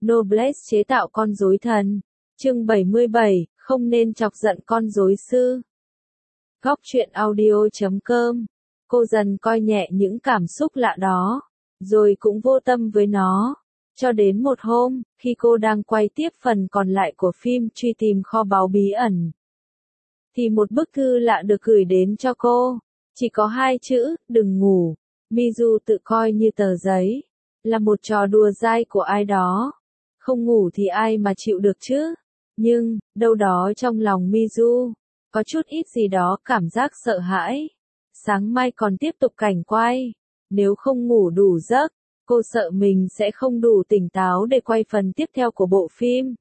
Noblesse chế tạo con rối thần. Chương 77, không nên chọc giận con rối sư. Góc truyện audio.com. Cô dần coi nhẹ những cảm xúc lạ đó, rồi cũng vô tâm với nó. Cho đến một hôm, khi cô đang quay tiếp phần còn lại của phim truy tìm kho báu bí ẩn, thì một bức thư lạ được gửi đến cho cô. Chỉ có 2 chữ, đừng ngủ. Mizu tự coi như tờ giấy là một trò đùa dai của ai đó. Không ngủ thì ai mà chịu được chứ? Nhưng, đâu đó trong lòng Mizu, có chút ít gì đó cảm giác sợ hãi. Sáng mai còn tiếp tục cảnh quay. Nếu không ngủ đủ giấc, cô sợ mình sẽ không đủ tỉnh táo để quay phần tiếp theo của bộ phim.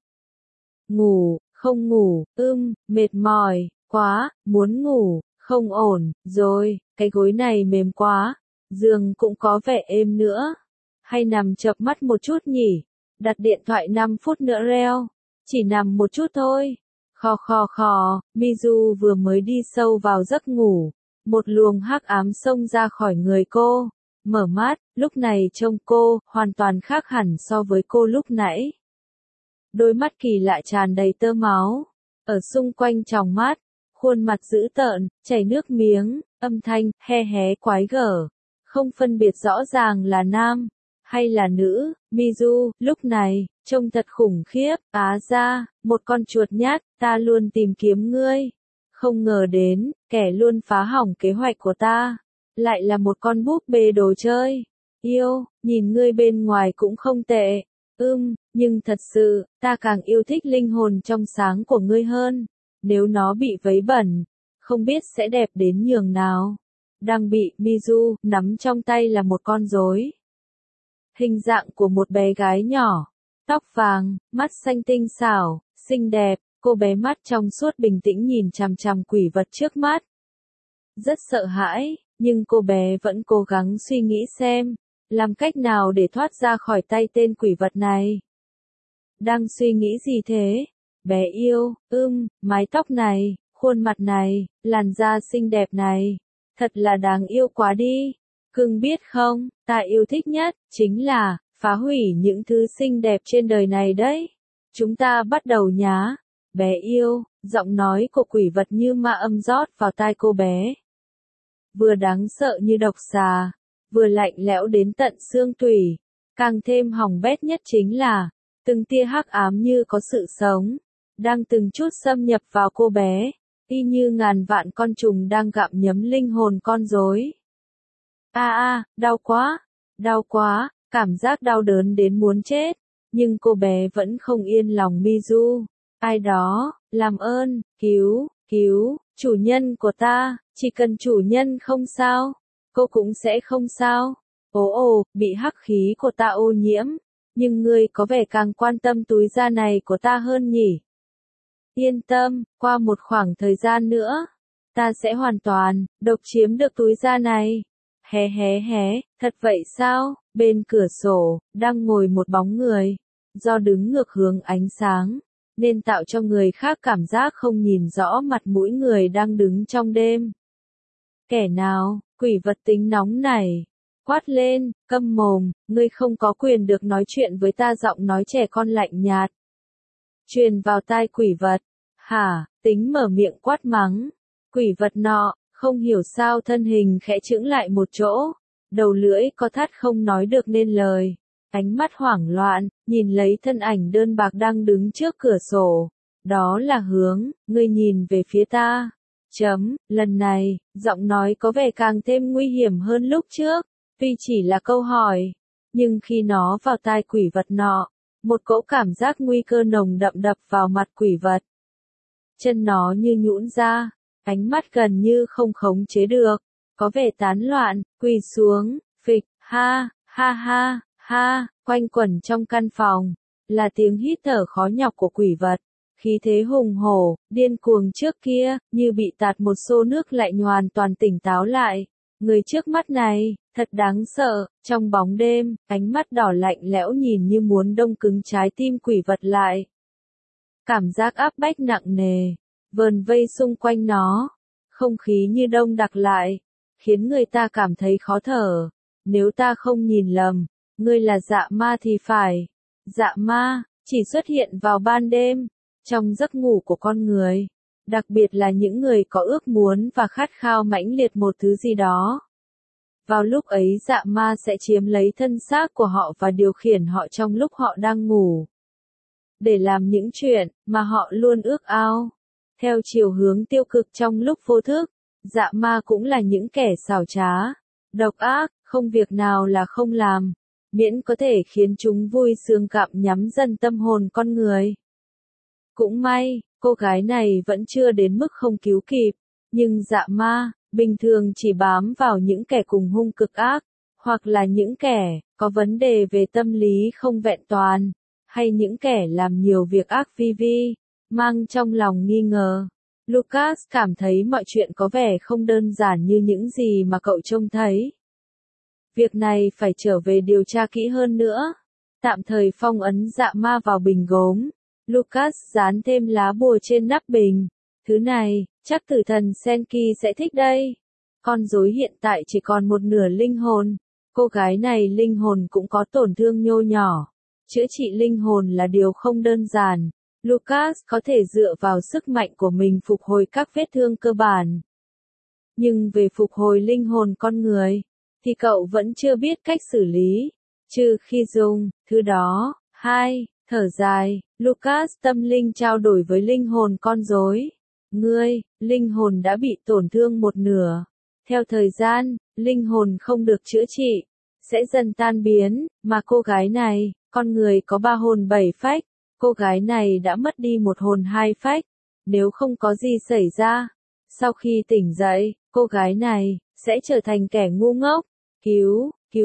Ngủ, không ngủ, mệt mỏi, quá, muốn ngủ, không ổn, rồi, cái gối này mềm quá, giường cũng có vẻ êm nữa. Hay nằm chợp mắt một chút nhỉ? Đặt điện thoại 5 phút nữa reo. Chỉ nằm một chút thôi. Khò, Mizu vừa mới đi sâu vào giấc ngủ. Một luồng hắc ám xông ra khỏi người cô. Mở mắt, lúc này trông cô, hoàn toàn khác hẳn so với cô lúc nãy. Đôi mắt kỳ lạ tràn đầy tơ máu. Ở xung quanh tròng mắt, khuôn mặt dữ tợn, chảy nước miếng, âm thanh, he hé quái gở. Không phân biệt rõ ràng là nam hay là nữ. Mizu, lúc này, trông thật khủng khiếp. Á ra, một con chuột nhát, ta luôn tìm kiếm ngươi. Không ngờ đến, kẻ luôn phá hỏng kế hoạch của ta, lại là một con búp bê đồ chơi. Yêu, nhìn ngươi bên ngoài cũng không tệ. Nhưng thật sự, ta càng yêu thích linh hồn trong sáng của ngươi hơn. Nếu nó bị vấy bẩn, không biết sẽ đẹp đến nhường nào. Đang bị Mizu nắm trong tay là một con rối. Hình dạng của một bé gái nhỏ, tóc vàng, mắt xanh tinh xảo, xinh đẹp. Cô bé mắt trong suốt bình tĩnh nhìn chằm chằm quỷ vật trước mắt. Rất sợ hãi, nhưng cô bé vẫn cố gắng suy nghĩ xem, làm cách nào để thoát ra khỏi tay tên quỷ vật này. Đang suy nghĩ gì thế? Bé yêu, mái tóc này, khuôn mặt này, làn da xinh đẹp này, thật là đáng yêu quá đi. Cưng biết không, ta yêu thích nhất, chính là, phá hủy những thứ xinh đẹp trên đời này đấy. Chúng ta bắt đầu nhá. Bé yêu, giọng nói của quỷ vật như ma âm rót vào tai cô bé. Vừa đáng sợ như độc xà, vừa lạnh lẽo đến tận xương tủy. Càng thêm hỏng bét nhất chính là, từng tia hắc ám như có sự sống, đang từng chút xâm nhập vào cô bé, y như ngàn vạn con trùng đang gặm nhấm linh hồn con rối. Đau quá, cảm giác đau đớn đến muốn chết, nhưng cô bé vẫn không yên lòng. Mizu, ai đó, làm ơn, cứu, chủ nhân của ta, chỉ cần chủ nhân không sao, cô cũng sẽ không sao. Bị hắc khí của ta ô nhiễm, nhưng ngươi có vẻ càng quan tâm túi da này của ta hơn nhỉ? Yên tâm, qua một khoảng thời gian nữa, ta sẽ hoàn toàn độc chiếm được túi da này. Hé, thật vậy sao? Bên cửa sổ, đang ngồi một bóng người, do đứng ngược hướng ánh sáng, nên tạo cho người khác cảm giác không nhìn rõ mặt mũi người đang đứng trong đêm. Kẻ nào? Quỷ vật tính nóng này quát lên, câm mồm, ngươi không có quyền được nói chuyện với ta. Giọng nói trẻ con lạnh nhạt truyền vào tai quỷ vật. Hả? Tính mở miệng quát mắng. Quỷ vật nọ, không hiểu sao thân hình khẽ chững lại một chỗ, đầu lưỡi có thắt không nói được nên lời. Ánh mắt hoảng loạn, nhìn lấy thân ảnh đơn bạc đang đứng trước cửa sổ. Đó là hướng, ngươi nhìn về phía ta. Lần này, giọng nói có vẻ càng thêm nguy hiểm hơn lúc trước. Tuy chỉ là câu hỏi, nhưng khi nó vào tai quỷ vật nọ, một cỗ cảm giác nguy cơ nồng đậm đập vào mặt quỷ vật. Chân nó như nhũn ra, ánh mắt gần như không khống chế được, có vẻ tán loạn, quỳ xuống, phịch, ha, quanh quẩn trong căn phòng, là tiếng hít thở khó nhọc của quỷ vật. Khí thế hùng hổ, điên cuồng trước kia, như bị tạt một xô nước lạnh hoàn toàn tỉnh táo lại. Người trước mắt này, thật đáng sợ. Trong bóng đêm, ánh mắt đỏ lạnh lẽo nhìn như muốn đông cứng trái tim quỷ vật lại. Cảm giác áp bách nặng nề vờn vây xung quanh nó, không khí như đông đặc lại, khiến người ta cảm thấy khó thở. Nếu ta không nhìn lầm, ngươi là dạ ma thì phải. Dạ ma, chỉ xuất hiện vào ban đêm, trong giấc ngủ của con người. Đặc biệt là những người có ước muốn và khát khao mãnh liệt một thứ gì đó. Vào lúc ấy dạ ma sẽ chiếm lấy thân xác của họ và điều khiển họ trong lúc họ đang ngủ. Để làm những chuyện mà họ luôn ước ao. Theo chiều hướng tiêu cực trong lúc vô thức, dạ ma cũng là những kẻ xảo trá, độc ác, không việc nào là không làm, miễn có thể khiến chúng vui sướng gặm nhắm dần tâm hồn con người. Cũng may, cô gái này vẫn chưa đến mức không cứu kịp, nhưng dạ ma, bình thường chỉ bám vào những kẻ cùng hung cực ác, hoặc là những kẻ có vấn đề về tâm lý không vẹn toàn, hay những kẻ làm nhiều việc ác vi vi, mang trong lòng nghi ngờ. Lucas cảm thấy mọi chuyện có vẻ không đơn giản như những gì mà cậu trông thấy. Việc này phải trở về điều tra kỹ hơn nữa. Tạm thời phong ấn dạ ma vào bình gốm. Lucas dán thêm lá bùa trên nắp bình. Thứ này, chắc tử thần Senki sẽ thích đây. Con rối hiện tại chỉ còn một nửa linh hồn. Cô gái này linh hồn cũng có tổn thương nhô nhỏ. Chữa trị linh hồn là điều không đơn giản. Lucas có thể dựa vào sức mạnh của mình phục hồi các vết thương cơ bản. Nhưng về phục hồi linh hồn con người, thì cậu vẫn chưa biết cách xử lý, trừ khi dùng thứ đó. 2. Thở dài, Lucas tâm linh trao đổi với linh hồn con rối. Ngươi, linh hồn đã bị tổn thương một nửa. Theo thời gian, linh hồn không được chữa trị, sẽ dần tan biến, mà cô gái này, con người có 3 hồn 7 phách, cô gái này đã mất đi một hồn 2 phách. Nếu không có gì xảy ra, sau khi tỉnh dậy, cô gái này sẽ trở thành kẻ ngu ngốc. Cứu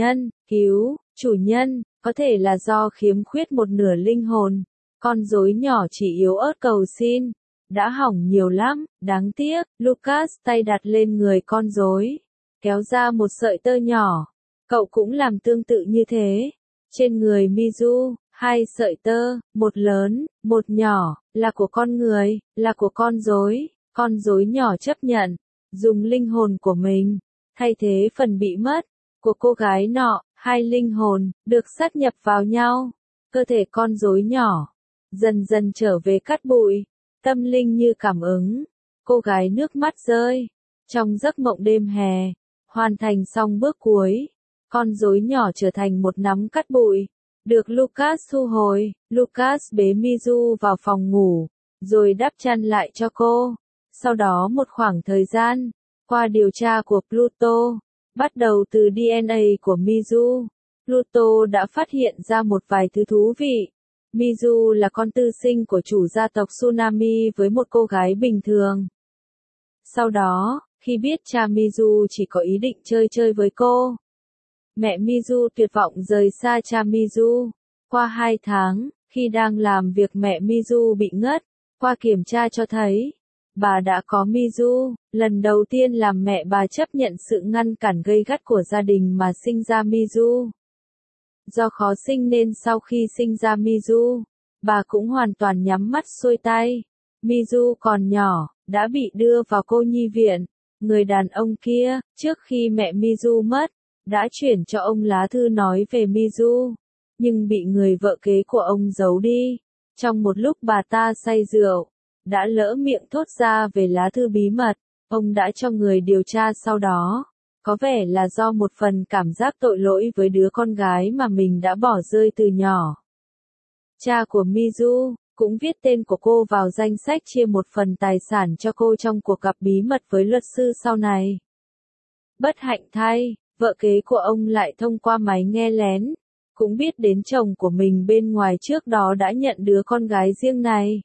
chủ nhân, có thể là do khiếm khuyết một nửa linh hồn. Con rối nhỏ chỉ yếu ớt cầu xin. Đã hỏng nhiều lắm, đáng tiếc. Lucas tay đặt lên người con rối, kéo ra một sợi tơ nhỏ. Cậu cũng làm tương tự như thế. Trên người Mizu, 2 sợi tơ, một lớn, một nhỏ, là của con người, là của con rối. Con rối nhỏ chấp nhận, dùng linh hồn của mình, thay thế phần bị mất của cô gái nọ. 2 linh hồn được sát nhập vào nhau. Cơ thể con rối nhỏ dần dần trở về cát bụi, tâm linh như cảm ứng. Cô gái nước mắt rơi trong giấc mộng đêm hè, hoàn thành xong bước cuối. Con rối nhỏ trở thành một nắm cát bụi, được Lucas thu hồi. Lucas bế Mizu vào phòng ngủ, rồi đắp chăn lại cho cô. Sau đó một khoảng thời gian, qua điều tra của Pluto, bắt đầu từ DNA của Mizu, Pluto đã phát hiện ra một vài thứ thú vị. Mizu là con tư sinh của chủ gia tộc Tsunami với một cô gái bình thường. Sau đó, khi biết cha Mizu chỉ có ý định chơi chơi với cô, mẹ Mizu tuyệt vọng rời xa cha Mizu. Qua 2 tháng, khi đang làm việc mẹ Mizu bị ngất, qua kiểm tra cho thấy, bà đã có Mizu. Lần đầu tiên làm mẹ bà chấp nhận sự ngăn cản gay gắt của gia đình mà sinh ra Mizu. Do khó sinh nên sau khi sinh ra Mizu, bà cũng hoàn toàn nhắm mắt xuôi tay. Mizu còn nhỏ, đã bị đưa vào cô nhi viện. Người đàn ông kia, trước khi mẹ Mizu mất, đã chuyển cho ông lá thư nói về Mizu, nhưng bị người vợ kế của ông giấu đi. Trong một lúc bà ta say rượu, đã lỡ miệng thốt ra về lá thư bí mật, ông đã cho người điều tra sau đó. Có vẻ là do một phần cảm giác tội lỗi với đứa con gái mà mình đã bỏ rơi từ nhỏ. Cha của Mizu cũng viết tên của cô vào danh sách chia một phần tài sản cho cô trong cuộc gặp bí mật với luật sư sau này. Bất hạnh thay, vợ kế của ông lại thông qua máy nghe lén, cũng biết đến chồng của mình bên ngoài trước đó đã nhận đứa con gái riêng này.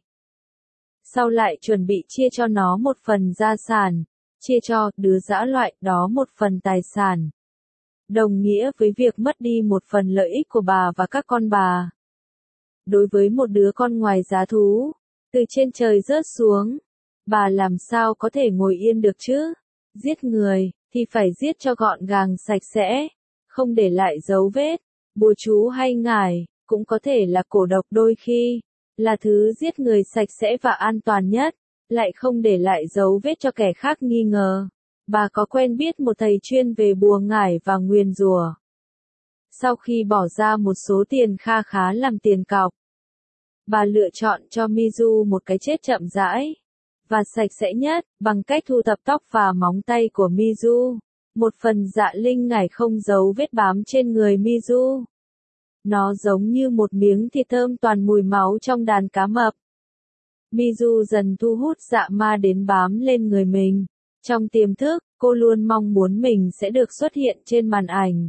Sau lại chuẩn bị chia cho nó một phần gia sản, chia cho đứa dã loại đó một phần tài sản. Đồng nghĩa với việc mất đi một phần lợi ích của bà và các con bà. Đối với một đứa con ngoài giá thú, từ trên trời rớt xuống, bà làm sao có thể ngồi yên được chứ? Giết người, thì phải giết cho gọn gàng sạch sẽ, không để lại dấu vết. Bùa chú hay ngải, cũng có thể là cổ độc đôi khi, là thứ giết người sạch sẽ và an toàn nhất, lại không để lại dấu vết cho kẻ khác nghi ngờ. Bà có quen biết một thầy chuyên về bùa ngải và nguyền rủa. Sau khi bỏ ra một số tiền kha khá làm tiền cọc, bà lựa chọn cho Mizu một cái chết chậm rãi và sạch sẽ nhất, bằng cách thu thập tóc và móng tay của Mizu. Một phần dạ linh ngải không giấu vết bám trên người Mizu. Nó giống như một miếng thịt thơm toàn mùi máu trong đàn cá mập. Mizu dần thu hút dạ ma đến bám lên người mình. Trong tiềm thức, cô luôn mong muốn mình sẽ được xuất hiện trên màn ảnh.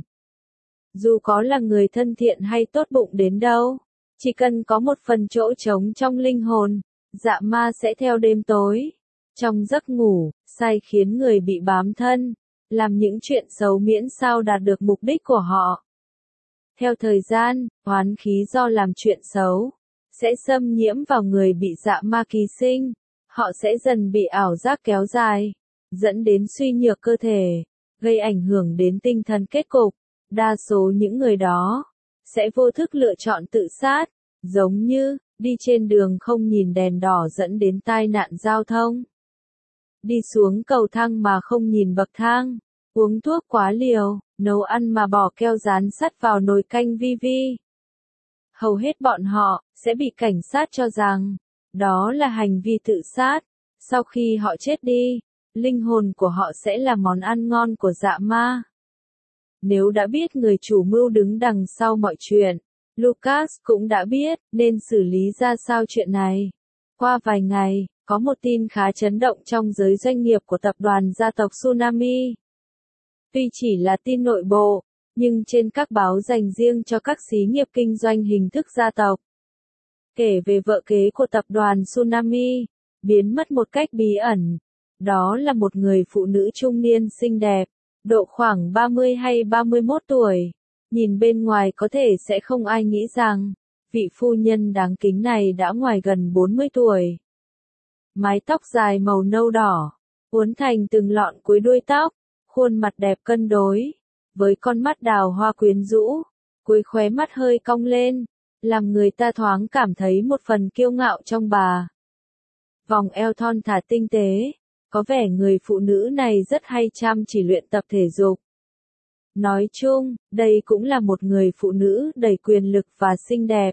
Dù có là người thân thiện hay tốt bụng đến đâu, chỉ cần có một phần chỗ trống trong linh hồn, dạ ma sẽ theo đêm tối, trong giấc ngủ, sai khiến người bị bám thân, làm những chuyện xấu miễn sao đạt được mục đích của họ. Theo thời gian, oán khí do làm chuyện xấu sẽ xâm nhiễm vào người bị dạ ma ký sinh. Họ sẽ dần bị ảo giác kéo dài, dẫn đến suy nhược cơ thể, gây ảnh hưởng đến tinh thần. Kết cục, đa số những người đó sẽ vô thức lựa chọn tự sát, giống như đi trên đường không nhìn đèn đỏ dẫn đến tai nạn giao thông, đi xuống cầu thang mà không nhìn bậc thang, uống thuốc quá liều, nấu ăn mà bỏ keo rán sắt vào nồi canh vi vi. Hầu hết bọn họ sẽ bị cảnh sát cho rằng đó là hành vi tự sát. Sau khi họ chết đi, linh hồn của họ sẽ là món ăn ngon của dạ ma. Nếu đã biết người chủ mưu đứng đằng sau mọi chuyện, Lucas cũng đã biết nên xử lý ra sao chuyện này. Qua vài ngày, có một tin khá chấn động trong giới doanh nghiệp của tập đoàn gia tộc Tsunami. Tuy chỉ là tin nội bộ, nhưng trên các báo dành riêng cho các xí nghiệp kinh doanh hình thức gia tộc, kể về vợ kế của tập đoàn Tsunami, biến mất một cách bí ẩn. Đó là một người phụ nữ trung niên xinh đẹp, độ khoảng 30 hay 31 tuổi. Nhìn bên ngoài có thể sẽ không ai nghĩ rằng, vị phu nhân đáng kính này đã ngoài gần 40 tuổi. Mái tóc dài màu nâu đỏ, uốn thành từng lọn cuối đuôi tóc, khuôn mặt đẹp cân đối, với con mắt đào hoa quyến rũ, cuối khóe mắt hơi cong lên, làm người ta thoáng cảm thấy một phần kiêu ngạo trong bà. Vòng eo thon thả tinh tế, có vẻ người phụ nữ này rất hay chăm chỉ luyện tập thể dục. Nói chung, đây cũng là một người phụ nữ đầy quyền lực và xinh đẹp.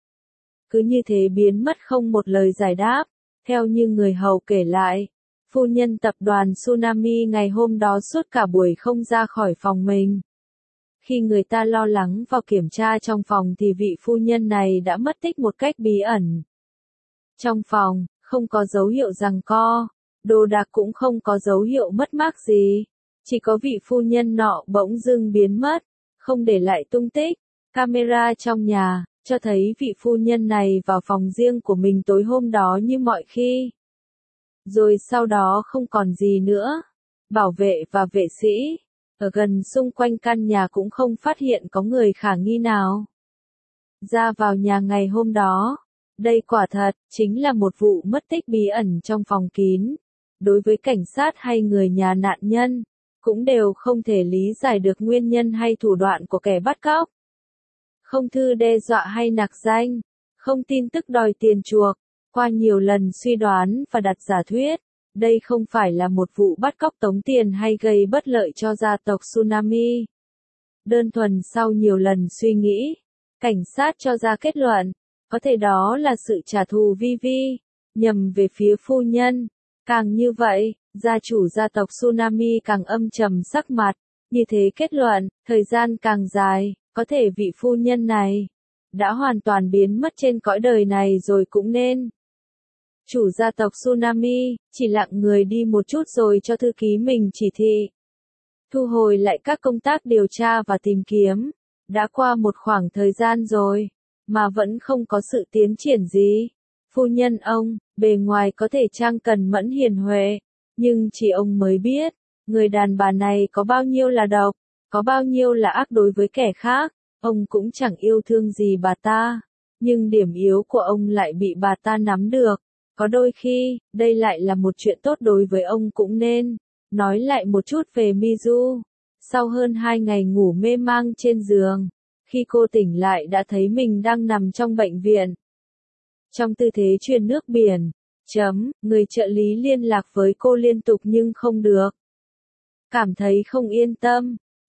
Cứ như thế biến mất không một lời giải đáp, theo như người hầu kể lại. Phu nhân tập đoàn Tsunami ngày hôm đó suốt cả buổi không ra khỏi phòng mình. Khi người ta lo lắng vào kiểm tra trong phòng thì vị phu nhân này đã mất tích một cách bí ẩn. Trong phòng, không có dấu hiệu giằng co, đồ đạc cũng không có dấu hiệu mất mát gì. Chỉ có vị phu nhân nọ bỗng dưng biến mất, không để lại tung tích. Camera trong nhà cho thấy vị phu nhân này vào phòng riêng của mình tối hôm đó như mọi khi. Rồi sau đó không còn gì nữa. Bảo vệ và vệ sĩ ở gần xung quanh căn nhà cũng không phát hiện có người khả nghi nào ra vào nhà ngày hôm đó. Đây quả thật chính là một vụ mất tích bí ẩn trong phòng kín. Đối với cảnh sát hay người nhà nạn nhân, cũng đều không thể lý giải được nguyên nhân hay thủ đoạn của kẻ bắt cóc. Không thư đe dọa hay nặc danh, không tin tức đòi tiền chuộc. Qua nhiều lần suy đoán và đặt giả thuyết, đây không phải là một vụ bắt cóc tống tiền hay gây bất lợi cho gia tộc Tsunami. Đơn thuần sau nhiều lần suy nghĩ, cảnh sát cho ra kết luận, có thể đó là sự trả thù vi vi, nhằm về phía phu nhân. Càng như vậy, gia chủ gia tộc Tsunami càng âm trầm sắc mặt, như thế kết luận, thời gian càng dài, có thể vị phu nhân này đã hoàn toàn biến mất trên cõi đời này rồi cũng nên. Chủ gia tộc Tsunami chỉ lặng người đi một chút rồi cho thư ký mình chỉ thị thu hồi lại các công tác điều tra và tìm kiếm. Đã qua một khoảng thời gian rồi, mà vẫn không có sự tiến triển gì. Phu nhân ông, bề ngoài có thể trang cần mẫn hiền huệ, nhưng chỉ ông mới biết, người đàn bà này có bao nhiêu là độc, có bao nhiêu là ác đối với kẻ khác. Ông cũng chẳng yêu thương gì bà ta, nhưng điểm yếu của ông lại bị bà ta nắm được. Có đôi khi, đây lại là một chuyện tốt đối với ông cũng nên. Nói lại một chút về Mizu. Sau hơn 2 ngày ngủ mê mang trên giường, khi cô tỉnh lại đã thấy mình đang nằm trong bệnh viện. Trong tư thế truyền nước biển. Người trợ lý liên lạc với cô liên tục nhưng không được. Cảm thấy không yên tâm,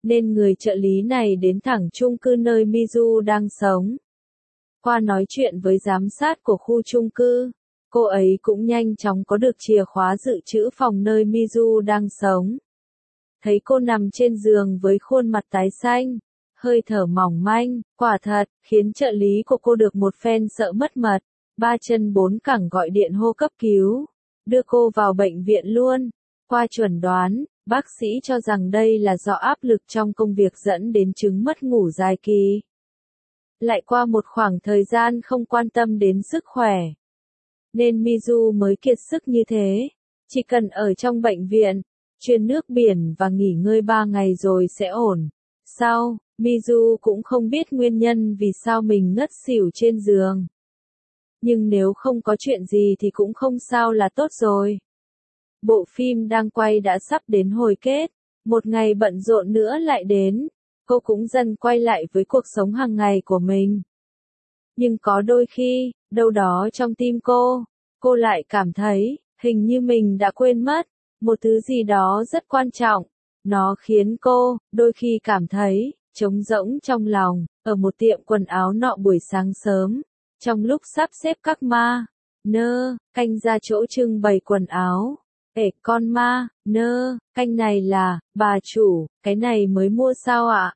nên người trợ lý này đến thẳng chung cư nơi Mizu đang sống. Qua nói chuyện với giám sát của khu chung cư, cô ấy cũng nhanh chóng có được chìa khóa dự trữ phòng nơi Mizu đang sống. Thấy cô nằm trên giường với khuôn mặt tái xanh, hơi thở mỏng manh, quả thật, khiến trợ lý của cô được một phen sợ mất mật, ba chân bốn cẳng gọi điện hô cấp cứu, đưa cô vào bệnh viện luôn. Qua chuẩn đoán, bác sĩ cho rằng đây là do áp lực trong công việc dẫn đến chứng mất ngủ dài kỳ. Lại qua một khoảng thời gian không quan tâm đến sức khỏe, nên Mizu mới kiệt sức như thế. Chỉ cần ở trong bệnh viện, truyền nước biển và nghỉ ngơi 3 ngày rồi sẽ ổn. Sau, Mizu cũng không biết nguyên nhân vì sao mình ngất xỉu trên giường. Nhưng nếu không có chuyện gì thì cũng không sao là tốt rồi. Bộ phim đang quay đã sắp đến hồi kết, một ngày bận rộn nữa lại đến, cô cũng dần quay lại với cuộc sống hàng ngày của mình. Nhưng có đôi khi, đâu đó trong tim cô lại cảm thấy, hình như mình đã quên mất một thứ gì đó rất quan trọng. Nó khiến cô, đôi khi cảm thấy, trống rỗng trong lòng, ở một tiệm quần áo nọ buổi sáng sớm, trong lúc sắp xếp các canh ra chỗ trưng bày quần áo. Ê con canh này là, bà chủ, cái này mới mua sao ạ?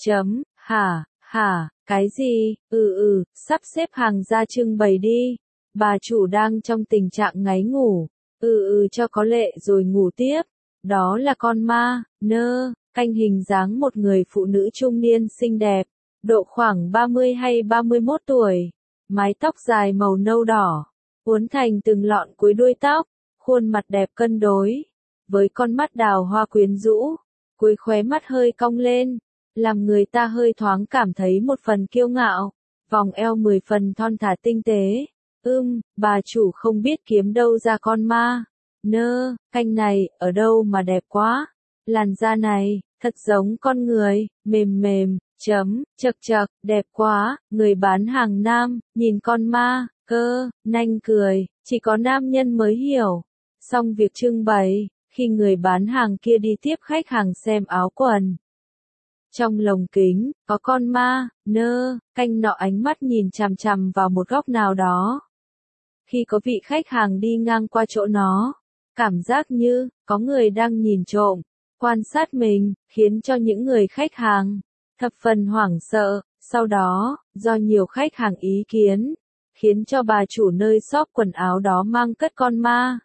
Hả, cái gì? Sắp xếp hàng ra trưng bày đi. Bà chủ đang trong tình trạng ngáy ngủ. Cho có lệ rồi ngủ tiếp. Đó là con canh hình dáng một người phụ nữ trung niên xinh đẹp, độ khoảng 30 hay 31 tuổi, mái tóc dài màu nâu đỏ, uốn thành từng lọn cuối đuôi tóc, khuôn mặt đẹp cân đối, với con mắt đào hoa quyến rũ, cuối khóe mắt hơi cong lên, làm người ta hơi thoáng cảm thấy một phần kiêu ngạo, vòng eo 10 phần thon thả tinh tế. Bà chủ không biết kiếm đâu ra con canh này, ở đâu mà đẹp quá. Làn da này, thật giống con người, mềm mềm, chật, đẹp quá. Người bán hàng nam, nhìn con nanh cười, chỉ có nam nhân mới hiểu. Xong việc trưng bày, khi người bán hàng kia đi tiếp khách hàng xem áo quần. Trong lồng kính, có con canh nọ ánh mắt nhìn chằm chằm vào một góc nào đó. Khi có vị khách hàng đi ngang qua chỗ nó, cảm giác như, có người đang nhìn trộm, quan sát mình, khiến cho những người khách hàng thập phần hoảng sợ. Sau đó, do nhiều khách hàng ý kiến, khiến cho bà chủ nơi shop quần áo đó mang cất con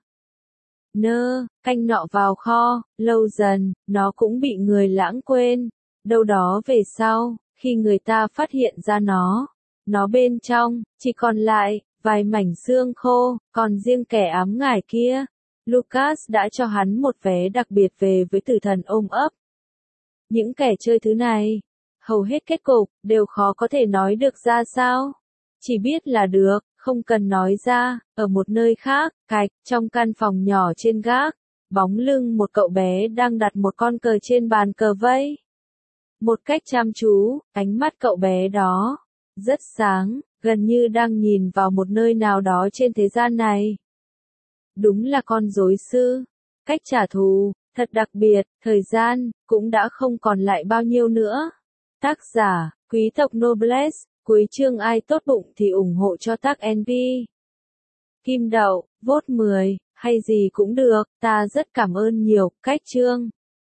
canh nọ vào kho. Lâu dần, nó cũng bị người lãng quên. Đâu đó về sau, khi người ta phát hiện ra nó bên trong chỉ còn lại vài mảnh xương khô. Còn riêng kẻ ám ngải kia, Lucas đã cho hắn một vé đặc biệt về với tử thần ôm ấp. Những kẻ chơi thứ này, hầu hết kết cục đều khó có thể nói được ra sao. Chỉ biết là được, không cần nói ra. Ở một nơi khác, trong căn phòng nhỏ trên gác, bóng lưng một cậu bé đang đặt một con cờ trên bàn cờ vây. Một cách chăm chú, ánh mắt cậu bé đó rất sáng, gần như đang nhìn vào một nơi nào đó trên thế gian này. Đúng là con rối sư. Cách trả thù, thật đặc biệt, thời gian cũng đã không còn lại bao nhiêu nữa. Tác giả, quý tộc Noblesse. Cuối chương ai tốt bụng thì ủng hộ cho tác NP. Kim đậu, vote 10, hay gì cũng được, ta rất cảm ơn nhiều. Cách chương.